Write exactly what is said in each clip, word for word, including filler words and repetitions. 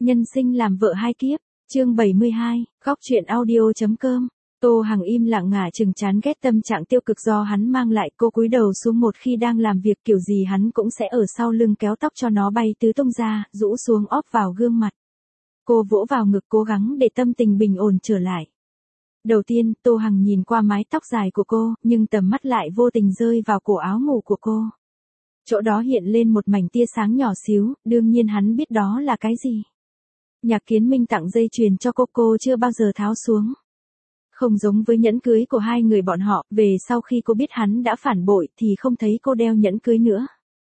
Nhân sinh làm vợ hai kiếp, chương bảy mươi hai, góc truyện audio.com. Tô Hằng im lặng ngả chừng chán ghét tâm trạng tiêu cực do hắn mang lại, cô cúi đầu xuống một khi đang làm việc kiểu gì hắn cũng sẽ ở sau lưng kéo tóc cho nó bay tứ tung ra, rũ xuống óp vào gương mặt. Cô vỗ vào ngực cố gắng để tâm tình bình ổn trở lại. Đầu tiên, Tô Hằng nhìn qua mái tóc dài của cô, nhưng tầm mắt lại vô tình rơi vào cổ áo ngủ của cô. Chỗ đó hiện lên một mảnh tia sáng nhỏ xíu, đương nhiên hắn biết đó là cái gì. Nhạc Kiến Minh tặng dây chuyền cho cô, cô chưa bao giờ tháo xuống. Không giống với nhẫn cưới của hai người bọn họ, về sau khi cô biết hắn đã phản bội thì không thấy cô đeo nhẫn cưới nữa.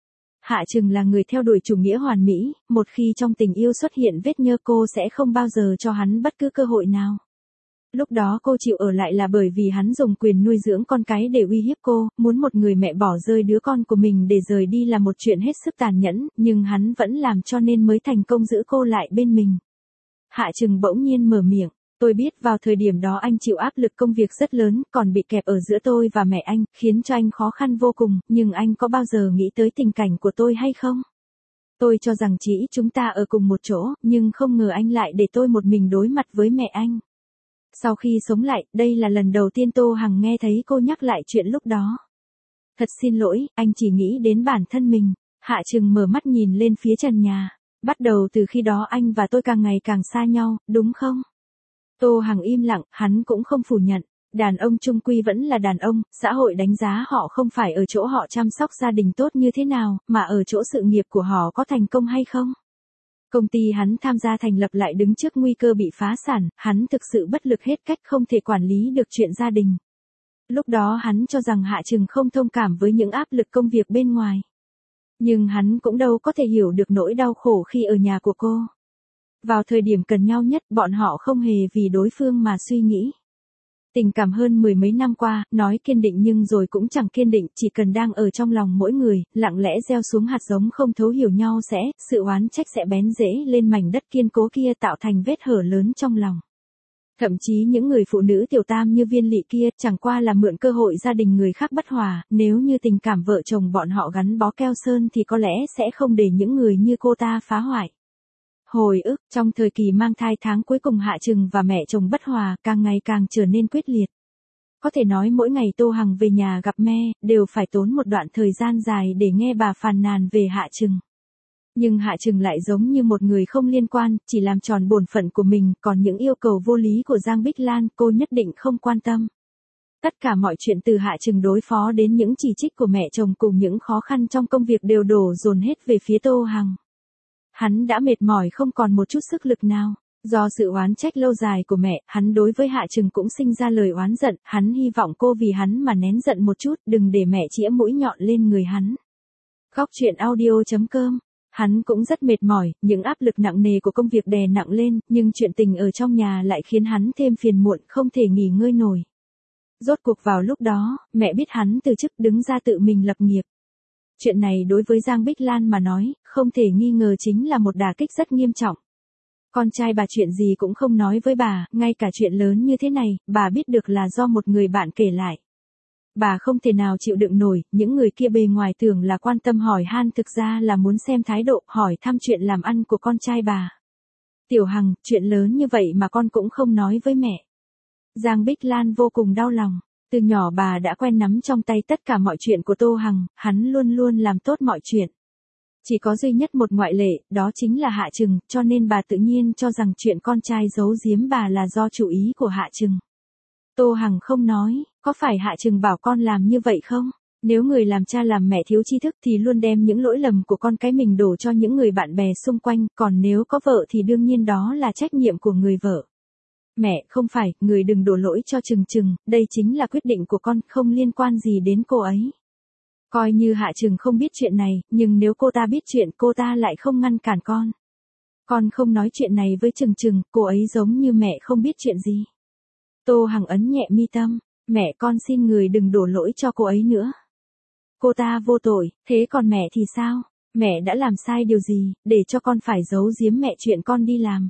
Hạ Trừng là người theo đuổi chủ nghĩa hoàn mỹ, một khi trong tình yêu xuất hiện vết nhơ cô sẽ không bao giờ cho hắn bất cứ cơ hội nào. Lúc đó cô chịu ở lại là bởi vì hắn dùng quyền nuôi dưỡng con cái để uy hiếp cô, muốn một người mẹ bỏ rơi đứa con của mình để rời đi là một chuyện hết sức tàn nhẫn, nhưng hắn vẫn làm cho nên mới thành công giữ cô lại bên mình. Hạ Trừng bỗng nhiên mở miệng, tôi biết vào thời điểm đó anh chịu áp lực công việc rất lớn, còn bị kẹp ở giữa tôi và mẹ anh, khiến cho anh khó khăn vô cùng, nhưng anh có bao giờ nghĩ tới tình cảnh của tôi hay không? Tôi cho rằng chỉ chúng ta ở cùng một chỗ, nhưng không ngờ anh lại để tôi một mình đối mặt với mẹ anh. Sau khi sống lại, đây là lần đầu tiên Tô Hằng nghe thấy cô nhắc lại chuyện lúc đó. Thật xin lỗi, anh chỉ nghĩ đến bản thân mình. Hạ Trừng mở mắt nhìn lên phía trần nhà. Bắt đầu từ khi đó anh và tôi càng ngày càng xa nhau, đúng không? Tô Hằng im lặng, hắn cũng không phủ nhận. Đàn ông chung quy vẫn là đàn ông, xã hội đánh giá họ không phải ở chỗ họ chăm sóc gia đình tốt như thế nào, mà ở chỗ sự nghiệp của họ có thành công hay không. Công ty hắn tham gia thành lập lại đứng trước nguy cơ bị phá sản, hắn thực sự bất lực hết cách không thể quản lý được chuyện gia đình. Lúc đó hắn cho rằng Hạ Trừng không thông cảm với những áp lực công việc bên ngoài. Nhưng hắn cũng đâu có thể hiểu được nỗi đau khổ khi ở nhà của cô. Vào thời điểm cần nhau nhất, bọn họ không hề vì đối phương mà suy nghĩ. Tình cảm hơn mười mấy năm qua, nói kiên định nhưng rồi cũng chẳng kiên định, chỉ cần đang ở trong lòng mỗi người, lặng lẽ gieo xuống hạt giống không thấu hiểu nhau sẽ, sự oán trách sẽ bén rễ lên mảnh đất kiên cố kia tạo thành vết hở lớn trong lòng. Thậm chí những người phụ nữ tiểu tam như Viên Lị kia, chẳng qua là mượn cơ hội gia đình người khác bất hòa, nếu như tình cảm vợ chồng bọn họ gắn bó keo sơn thì có lẽ sẽ không để những người như cô ta phá hoại. Hồi ức, trong thời kỳ mang thai tháng cuối cùng Hạ Trừng và mẹ chồng bất hòa, càng ngày càng trở nên quyết liệt. Có thể nói mỗi ngày Tô Hằng về nhà gặp mẹ, đều phải tốn một đoạn thời gian dài để nghe bà phàn nàn về Hạ Trừng. Nhưng Hạ Trừng lại giống như một người không liên quan, chỉ làm tròn bổn phận của mình, còn những yêu cầu vô lý của Giang Bích Lan cô nhất định không quan tâm. Tất cả mọi chuyện từ Hạ Trừng đối phó đến những chỉ trích của mẹ chồng cùng những khó khăn trong công việc đều đổ dồn hết về phía Tô Hằng. Hắn đã mệt mỏi không còn một chút sức lực nào. Do sự oán trách lâu dài của mẹ, hắn đối với Hạ Trừng cũng sinh ra lời oán giận, hắn hy vọng cô vì hắn mà nén giận một chút, đừng để mẹ chĩa mũi nhọn lên người hắn. Góc truyện audio.com. Hắn cũng rất mệt mỏi, những áp lực nặng nề của công việc đè nặng lên, nhưng chuyện tình ở trong nhà lại khiến hắn thêm phiền muộn, không thể nghỉ ngơi nổi. Rốt cuộc vào lúc đó, mẹ biết hắn từ chức đứng ra tự mình lập nghiệp. Chuyện này đối với Giang Bích Lan mà nói, không thể nghi ngờ chính là một đả kích rất nghiêm trọng. Con trai bà chuyện gì cũng không nói với bà, ngay cả chuyện lớn như thế này, bà biết được là do một người bạn kể lại. Bà không thể nào chịu đựng nổi, những người kia bề ngoài tưởng là quan tâm hỏi han thực ra là muốn xem thái độ, hỏi thăm chuyện làm ăn của con trai bà. Tiểu Hằng, chuyện lớn như vậy mà con cũng không nói với mẹ. Giang Bích Lan vô cùng đau lòng. Từ nhỏ bà đã quen nắm trong tay tất cả mọi chuyện của Tô Hằng, hắn luôn luôn làm tốt mọi chuyện. Chỉ có duy nhất một ngoại lệ, đó chính là Hạ Trừng, cho nên bà tự nhiên cho rằng chuyện con trai giấu giếm bà là do chủ ý của Hạ Trừng. Tô Hằng không nói, có phải Hạ Trừng bảo con làm như vậy không? Nếu người làm cha làm mẹ thiếu tri thức thì luôn đem những lỗi lầm của con cái mình đổ cho những người bạn bè xung quanh, còn nếu có vợ thì đương nhiên đó là trách nhiệm của người vợ. Mẹ, không phải, người đừng đổ lỗi cho Trừng Trừng, đây chính là quyết định của con, không liên quan gì đến cô ấy. Coi như Hạ Trừng không biết chuyện này, nhưng nếu cô ta biết chuyện cô ta lại không ngăn cản con. Con không nói chuyện này với Trừng Trừng, cô ấy giống như mẹ không biết chuyện gì. Tô Hằng ấn nhẹ mi tâm, mẹ con xin người đừng đổ lỗi cho cô ấy nữa. Cô ta vô tội, thế còn mẹ thì sao? Mẹ đã làm sai điều gì, để cho con phải giấu giếm mẹ chuyện con đi làm?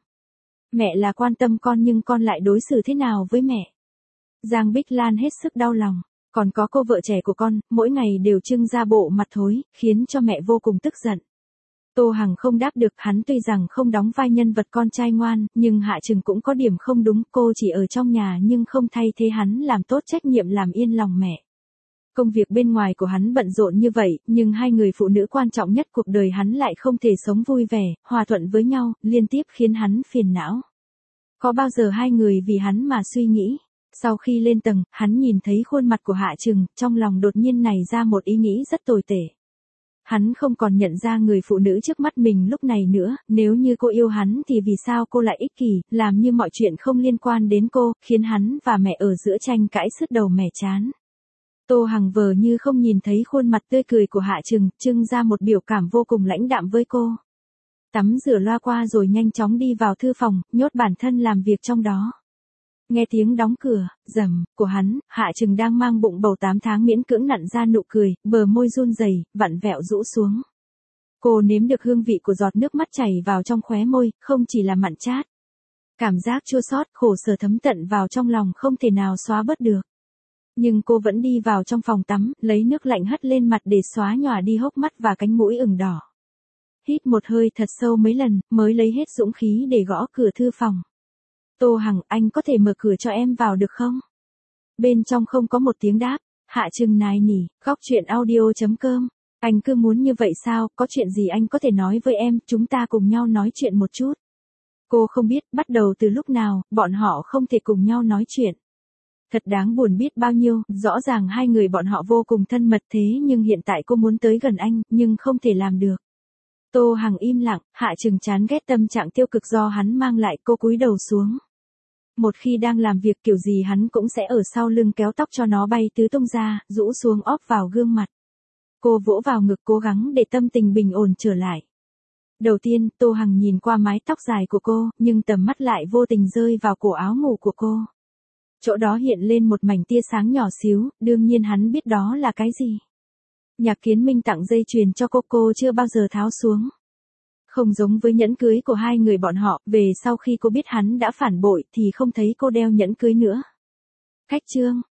Mẹ là quan tâm con nhưng con lại đối xử thế nào với mẹ? Giang Bích Lan hết sức đau lòng. Còn có cô vợ trẻ của con, mỗi ngày đều trưng ra bộ mặt thối, khiến cho mẹ vô cùng tức giận. Tô Hằng không đáp được, hắn tuy rằng không đóng vai nhân vật con trai ngoan, nhưng Hạ Trừng cũng có điểm không đúng, cô chỉ ở trong nhà nhưng không thay thế hắn làm tốt trách nhiệm làm yên lòng mẹ. Công việc bên ngoài của hắn bận rộn như vậy, nhưng hai người phụ nữ quan trọng nhất cuộc đời hắn lại không thể sống vui vẻ, hòa thuận với nhau, liên tiếp khiến hắn phiền não. Có bao giờ hai người vì hắn mà suy nghĩ? Sau khi lên tầng, hắn nhìn thấy khuôn mặt của Hạ Trừng, trong lòng đột nhiên nảy ra một ý nghĩ rất tồi tệ. Hắn không còn nhận ra người phụ nữ trước mắt mình lúc này nữa, nếu như cô yêu hắn thì vì sao cô lại ích kỷ, làm như mọi chuyện không liên quan đến cô, khiến hắn và mẹ ở giữa tranh cãi sứt đầu mẻ chán. Tô Hằng vờ như không nhìn thấy khuôn mặt tươi cười của Hạ Trừng, trưng ra một biểu cảm vô cùng lãnh đạm với cô. Tắm rửa loa qua rồi nhanh chóng đi vào thư phòng, nhốt bản thân làm việc trong đó. Nghe tiếng đóng cửa, rầm, của hắn, Hạ Trừng đang mang bụng bầu tám tháng miễn cưỡng nặn ra nụ cười, bờ môi run rẩy, vặn vẹo rũ xuống. Cô nếm được hương vị của giọt nước mắt chảy vào trong khóe môi, không chỉ là mặn chát. Cảm giác chua xót, khổ sở thấm tận vào trong lòng không thể nào xóa bớt được. Nhưng cô vẫn đi vào trong phòng tắm, lấy nước lạnh hất lên mặt để xóa nhòa đi hốc mắt và cánh mũi ửng đỏ. Hít một hơi thật sâu mấy lần, mới lấy hết dũng khí để gõ cửa thư phòng. Tô Hằng, anh có thể mở cửa cho em vào được không? Bên trong không có một tiếng đáp. Hạ Trừng nài nỉ, góc chuyện audio chấm com. Anh cứ muốn như vậy sao, có chuyện gì anh có thể nói với em, chúng ta cùng nhau nói chuyện một chút. Cô không biết, bắt đầu từ lúc nào, bọn họ không thể cùng nhau nói chuyện. Thật đáng buồn biết bao nhiêu, rõ ràng hai người bọn họ vô cùng thân mật thế nhưng hiện tại cô muốn tới gần anh, nhưng không thể làm được. Tô Hằng im lặng, Hạ Trừng chán ghét tâm trạng tiêu cực do hắn mang lại, cô cúi đầu xuống. Một khi đang làm việc kiểu gì hắn cũng sẽ ở sau lưng kéo tóc cho nó bay tứ tung ra, rũ xuống óp vào gương mặt. Cô vỗ vào ngực cố gắng để tâm tình bình ổn trở lại. Đầu tiên, Tô Hằng nhìn qua mái tóc dài của cô, nhưng tầm mắt lại vô tình rơi vào cổ áo ngủ của cô. Chỗ đó hiện lên một mảnh tia sáng nhỏ xíu, đương nhiên hắn biết đó là cái gì. Nhạc Kiến Minh tặng dây chuyền cho cô, cô chưa bao giờ tháo xuống. Không giống với nhẫn cưới của hai người bọn họ, về sau khi cô biết hắn đã phản bội thì không thấy cô đeo nhẫn cưới nữa. Khách trương,